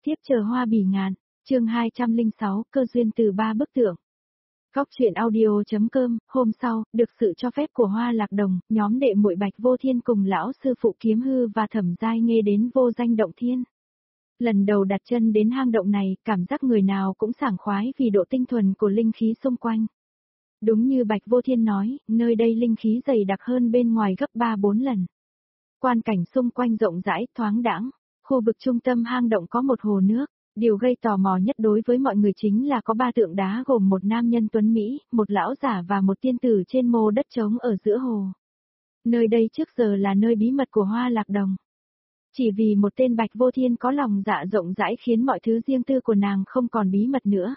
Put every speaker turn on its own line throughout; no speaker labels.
tiếp chờ hoa bỉ ngạn, chương 206, cơ duyên từ 3 bức tượng. Góc truyện audio.com, hôm sau, được sự cho phép của Hoa Lạc Đồng, nhóm đệ muội Bạch Vô Thiên cùng lão sư phụ Kiếm Hư và Thẩm Giai Nghê đến vô danh động thiên. Lần đầu đặt chân đến hang động này, cảm giác người nào cũng sảng khoái vì độ tinh thuần của linh khí xung quanh. Đúng như Bạch Vô Thiên nói, nơi đây linh khí dày đặc hơn bên ngoài gấp 3-4 lần. Quan cảnh xung quanh rộng rãi, thoáng đãng. Khu vực trung tâm hang động có một hồ nước. Điều gây tò mò nhất đối với mọi người chính là có 3 tượng đá gồm một nam nhân tuấn Mỹ, một lão giả và một tiên tử trên mô đất trống ở giữa hồ. Nơi đây trước giờ là nơi bí mật của Hoa Lạc Đồng. Chỉ vì một tên Bạch Vô Thiên có lòng dạ rộng rãi khiến mọi thứ riêng tư của nàng không còn bí mật nữa.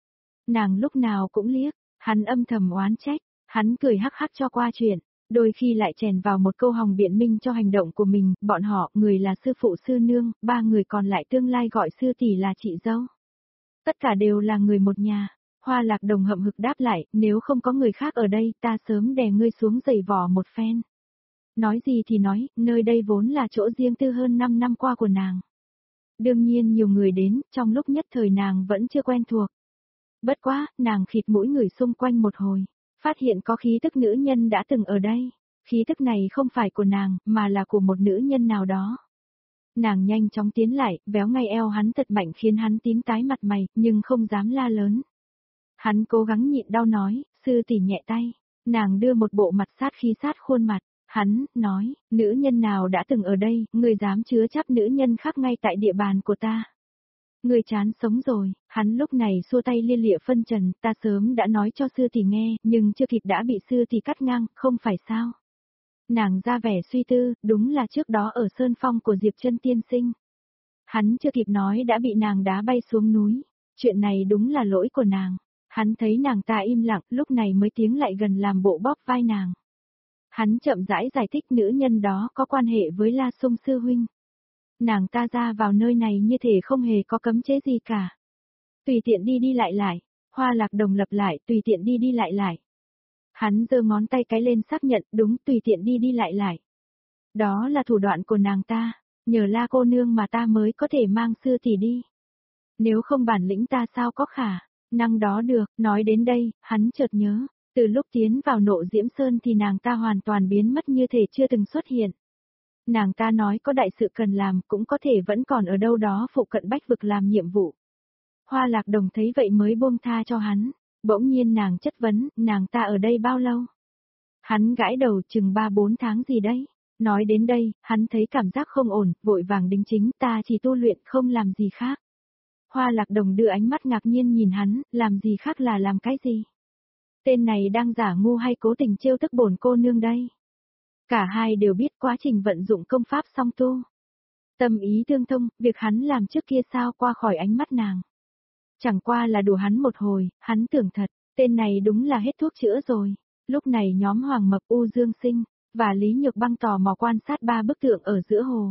Nàng lúc nào cũng liếc, hắn âm thầm oán trách, hắn cười hắc hắc cho qua chuyện. Đôi khi lại chèn vào một câu hòng biện minh cho hành động của mình, bọn họ, người là sư phụ sư nương, 3 người còn lại tương lai gọi sư tỷ là chị dâu. Tất cả đều là người một nhà. Hoa Lạc Đồng hậm hực đáp lại, nếu không có người khác ở đây, ta sớm đè ngươi xuống giày vò một phen. Nói gì thì nói, nơi đây vốn là chỗ riêng tư hơn 5 năm qua của nàng. Đương nhiên nhiều người đến, trong lúc nhất thời nàng vẫn chưa quen thuộc. Bất quá, nàng khịt mũi người xung quanh một hồi. Phát hiện có khí tức nữ nhân đã từng ở đây. Khí tức này không phải của nàng, mà là của một nữ nhân nào đó. Nàng nhanh chóng tiến lại, véo ngay eo hắn thật mạnh khiến hắn tím tái mặt mày, nhưng không dám la lớn. Hắn cố gắng nhịn đau nói, sư tỷ nhẹ tay. Nàng đưa một bộ mặt sát khí sát khuôn mặt. Hắn, nói, nữ nhân nào đã từng ở đây, người dám chứa chấp nữ nhân khác ngay tại địa bàn của ta. Người chán sống rồi, hắn lúc này xua tay lia lịa phân trần, ta sớm đã nói cho sư tỷ nghe, nhưng chưa kịp đã bị sư tỷ cắt ngang, không phải sao. Nàng ra vẻ suy tư, đúng là trước đó ở Sơn Phong của Diệp Chân tiên sinh. Hắn chưa kịp nói đã bị nàng đá bay xuống núi, chuyện này đúng là lỗi của nàng. Hắn thấy nàng ta im lặng, lúc này mới tiến lại gần làm bộ bóp vai nàng. Hắn chậm rãi giải thích nữ nhân đó có quan hệ với La Sung sư huynh. Nàng ta ra vào nơi này như thể không hề có cấm chế gì cả. Tùy tiện đi đi lại lại, Hoa Lạc Đồng lặp lại, tùy tiện đi đi lại lại. Hắn giơ ngón tay cái lên xác nhận, đúng, tùy tiện đi đi lại lại. Đó là thủ đoạn của nàng ta, nhờ La cô nương mà ta mới có thể mang sư tỷ đi. Nếu không bản lĩnh ta sao có khả năng đó được, nói đến đây, hắn chợt nhớ, từ lúc tiến vào Nộ Diễm Sơn thì nàng ta hoàn toàn biến mất như thể chưa từng xuất hiện. Nàng ta nói có đại sự cần làm, cũng có thể vẫn còn ở đâu đó phụ cận Bách Vực làm nhiệm vụ. Hoa Lạc Đồng thấy vậy mới buông tha cho hắn, bỗng nhiên nàng chất vấn, nàng ta ở đây bao lâu? Hắn gãi đầu, chừng 3-4 tháng gì đấy. Nói đến đây, hắn thấy cảm giác không ổn, vội vàng đính chính, ta chỉ tu luyện không làm gì khác. Hoa Lạc Đồng đưa ánh mắt ngạc nhiên nhìn hắn, làm gì khác là làm cái gì? Tên này đang giả ngu hay cố tình trêu tức bổn cô nương đây? Cả hai đều biết quá trình vận dụng công pháp song tu. Tâm ý tương thông, việc hắn làm trước kia sao qua khỏi ánh mắt nàng. Chẳng qua là đùa hắn một hồi, hắn tưởng thật, tên này đúng là hết thuốc chữa rồi. Lúc này nhóm Hoàng Mập, U Dương Sinh và Lý Nhược Băng tò mò quan sát 3 bức tượng ở giữa hồ.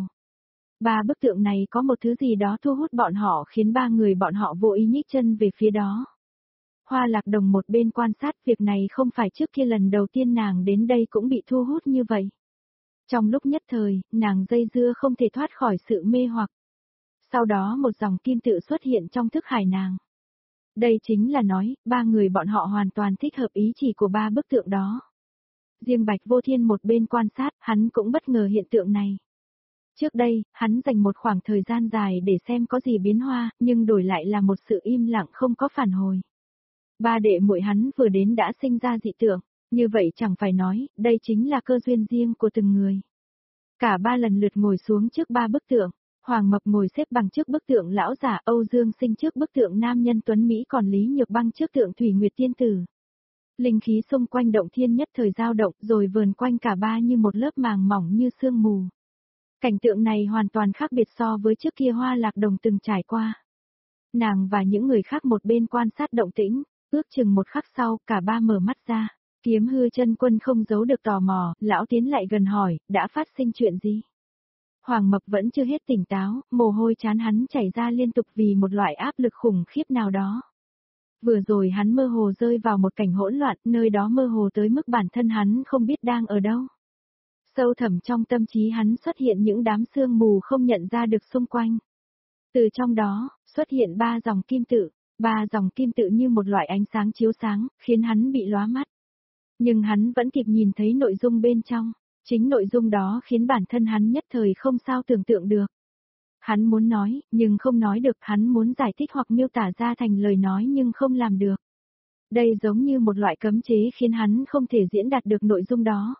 3 bức tượng này có một thứ gì đó thu hút bọn họ khiến 3 người bọn họ vô ý nhích chân về phía đó. Hoa Lạc Đồng một bên quan sát, việc này không phải trước kia lần đầu tiên nàng đến đây cũng bị thu hút như vậy. Trong lúc nhất thời, nàng dây dưa không thể thoát khỏi sự mê hoặc. Sau đó một dòng kim tự xuất hiện trong thức hải nàng. Đây chính là nói, 3 người bọn họ hoàn toàn thích hợp ý chỉ của 3 bức tượng đó. Riêng Bạch Vô Thiên một bên quan sát, hắn cũng bất ngờ hiện tượng này. Trước đây, hắn dành một khoảng thời gian dài để xem có gì biến hóa, nhưng đổi lại là một sự im lặng không có phản hồi. 3 đệ muội hắn vừa đến đã sinh ra dị tượng, như vậy chẳng phải nói, đây chính là cơ duyên riêng của từng người. Cả 3 lần lượt ngồi xuống trước 3 bức tượng, Hoàng Mập ngồi xếp bằng trước bức tượng lão giả, Âu Dương Sinh trước bức tượng nam nhân tuấn Mỹ, còn Lý Nhược Băng trước tượng Thủy Nguyệt tiên tử. Linh khí xung quanh động thiên nhất thời dao động rồi vờn quanh cả 3 như một lớp màng mỏng như sương mù. Cảnh tượng này hoàn toàn khác biệt so với trước kia Hoa Lạc Đồng từng trải qua. Nàng và những người khác một bên quan sát động tĩnh, ước chừng một khắc sau, cả 3 mở mắt ra. Kiếm Hư chân quân không giấu được tò mò, lão tiến lại gần hỏi, đã phát sinh chuyện gì? Hoàng Mập vẫn chưa hết tỉnh táo, mồ hôi trán hắn chảy ra liên tục vì một loại áp lực khủng khiếp nào đó. Vừa rồi hắn mơ hồ rơi vào một cảnh hỗn loạn, nơi đó mơ hồ tới mức bản thân hắn không biết đang ở đâu. Sâu thẳm trong tâm trí hắn xuất hiện những đám sương mù không nhận ra được xung quanh. Từ trong đó, xuất hiện 3 dòng kim tự, 3 dòng kim tự như một loại ánh sáng chiếu sáng, khiến hắn bị lóa mắt. Nhưng hắn vẫn kịp nhìn thấy nội dung bên trong, chính nội dung đó khiến bản thân hắn nhất thời không sao tưởng tượng được. Hắn muốn nói, nhưng không nói được, hắn muốn giải thích hoặc miêu tả ra thành lời nói nhưng không làm được. Đây giống như một loại cấm chế khiến hắn không thể diễn đạt được nội dung đó.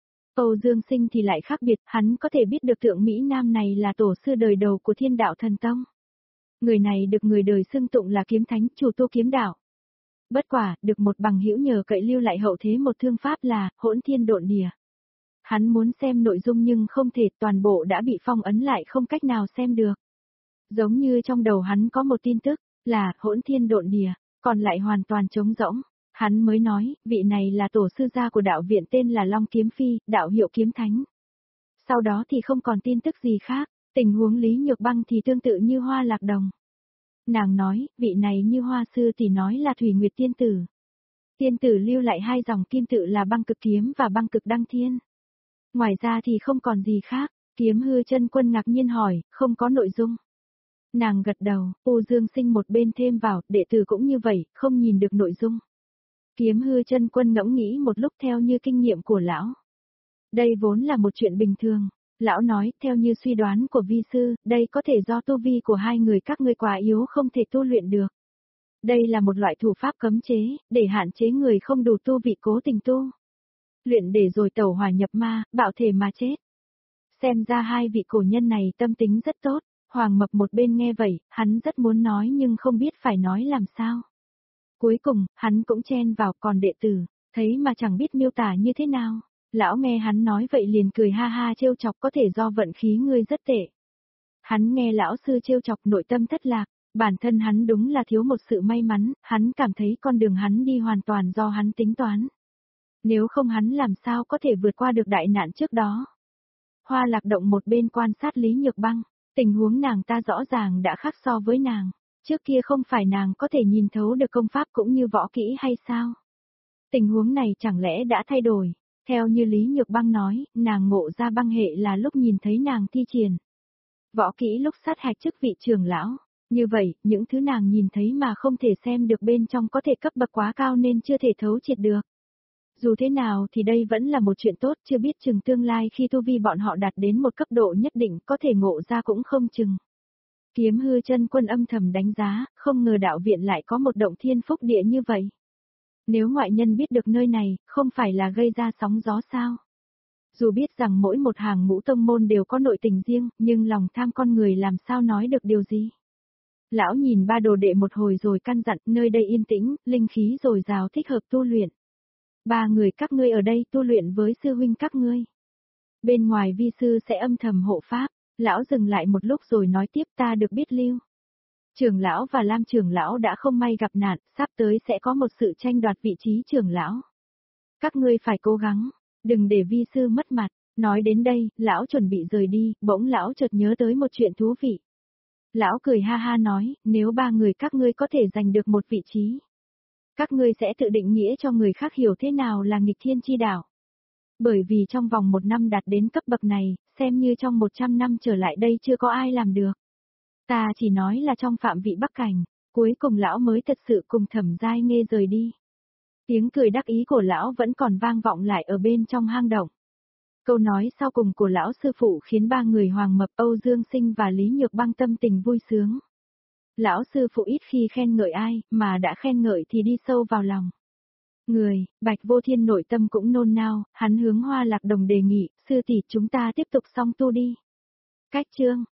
Âu Dương Sinh thì lại khác biệt, hắn có thể biết được thượng Mỹ Nam này là tổ sư đời đầu của Thiên Đạo Thần Tông. Người này được người đời xưng tụng là kiếm thánh, chủ tu kiếm đạo. Bất quả, được một bằng hữu nhờ cậy lưu lại hậu thế một thương pháp là Hỗn Thiên Độn Địa. Hắn muốn xem nội dung nhưng không thể, toàn bộ đã bị phong ấn lại không cách nào xem được. Giống như trong đầu hắn có một tin tức, là Hỗn Thiên Độn Địa, còn lại hoàn toàn trống rỗng. Hắn mới nói, vị này là tổ sư gia của đạo viện tên là Long Kiếm Phi, đạo hiệu kiếm thánh. Sau đó thì không còn tin tức gì khác, tình huống Lý Nhược Băng thì tương tự như Hoa Lạc Đồng. Nàng nói, vị này như Hoa sư thì nói là Thủy Nguyệt Tiên Tử. Tiên Tử lưu lại 2 dòng kim tự là Băng Cực Kiếm và Băng Cực Đăng Thiên. Ngoài ra thì không còn gì khác, Kiếm Hư Chân Quân ngạc nhiên hỏi, không có nội dung. Nàng gật đầu, Âu Dương Sinh một bên thêm vào, đệ tử cũng như vậy, không nhìn được nội dung. Kiếm Hư Chân Quân ngẫm nghĩ một lúc theo như kinh nghiệm của lão. Đây vốn là một chuyện bình thường. Lão nói, theo như suy đoán của vi sư, đây có thể do tu vi của hai người các ngươi quá yếu không thể tu luyện được. Đây là một loại thủ pháp cấm chế, để hạn chế người không đủ tu vị cố tình tu. Luyện để rồi tẩu hỏa nhập ma, bạo thể mà chết. Xem ra hai vị cổ nhân này tâm tính rất tốt, Hoàng Mập một bên nghe vậy, hắn rất muốn nói nhưng không biết phải nói làm sao. Cuối cùng, hắn cũng chen vào, còn đệ tử, thấy mà chẳng biết miêu tả như thế nào. Lão nghe hắn nói vậy liền cười ha ha trêu chọc, có thể do vận khí ngươi rất tệ. Hắn nghe lão sư trêu chọc nội tâm thất lạc, bản thân hắn đúng là thiếu một sự may mắn, hắn cảm thấy con đường hắn đi hoàn toàn do hắn tính toán. Nếu không hắn làm sao có thể vượt qua được đại nạn trước đó. Hoa Lạc Động một bên quan sát Lý Nhược Băng, tình huống nàng ta rõ ràng đã khác so với nàng, trước kia không phải nàng có thể nhìn thấu được công pháp cũng như võ kỹ hay sao? Tình huống này chẳng lẽ đã thay đổi? Theo như Lý Nhược Băng nói, nàng ngộ ra băng hệ là lúc nhìn thấy nàng thi triển võ kỹ lúc sát hạch chức vị trưởng lão. Như vậy, những thứ nàng nhìn thấy mà không thể xem được bên trong có thể cấp bậc quá cao nên chưa thể thấu triệt được. Dù thế nào thì đây vẫn là một chuyện tốt, chưa biết chừng tương lai khi tu vi bọn họ đạt đến một cấp độ nhất định có thể ngộ ra cũng không chừng. Kiếm Hư Chân Quân âm thầm đánh giá, không ngờ đạo viện lại có một động thiên phúc địa như vậy. Nếu ngoại nhân biết được nơi này, không phải là gây ra sóng gió sao? Dù biết rằng mỗi một hàng ngũ tông môn đều có nội tình riêng, nhưng lòng tham con người làm sao nói được điều gì? Lão nhìn ba đồ đệ một hồi rồi căn dặn, nơi đây yên tĩnh, linh khí dồi dào thích hợp tu luyện. 3 người các ngươi ở đây tu luyện với sư huynh các ngươi. Bên ngoài vi sư sẽ âm thầm hộ pháp. Lão dừng lại một lúc rồi nói tiếp, ta được biết Lưu trưởng lão và Lam trưởng lão đã không may gặp nạn, sắp tới sẽ có một sự tranh đoạt vị trí trưởng lão. Các ngươi phải cố gắng, đừng để vi sư mất mặt. Nói đến đây, lão chuẩn bị rời đi, bỗng lão chợt nhớ tới một chuyện thú vị. Lão cười ha ha nói, nếu 3 người các ngươi có thể giành được một vị trí, các ngươi sẽ tự định nghĩa cho người khác hiểu thế nào là nghịch thiên chi đạo. Bởi vì trong vòng 1 năm đạt đến cấp bậc này, xem như trong 100 năm trở lại đây chưa có ai làm được. Ta chỉ nói là trong phạm vị Bắc Cảnh, cuối cùng lão mới thật sự cùng Thẩm Giai Nghê rời đi. Tiếng cười đắc ý của lão vẫn còn vang vọng lại ở bên trong hang động. Câu nói sau cùng của lão sư phụ khiến 3 người Hoàng Mập, Âu Dương Sinh và Lý Nhược Băng tâm tình vui sướng. Lão sư phụ ít khi khen ngợi ai, mà đã khen ngợi thì đi sâu vào lòng. Người, Bạch Vô Thiên nội tâm cũng nôn nao, hắn hướng Hoa Lạc Đồng đề nghị, sư tỷ chúng ta tiếp tục song tu đi. Cách chương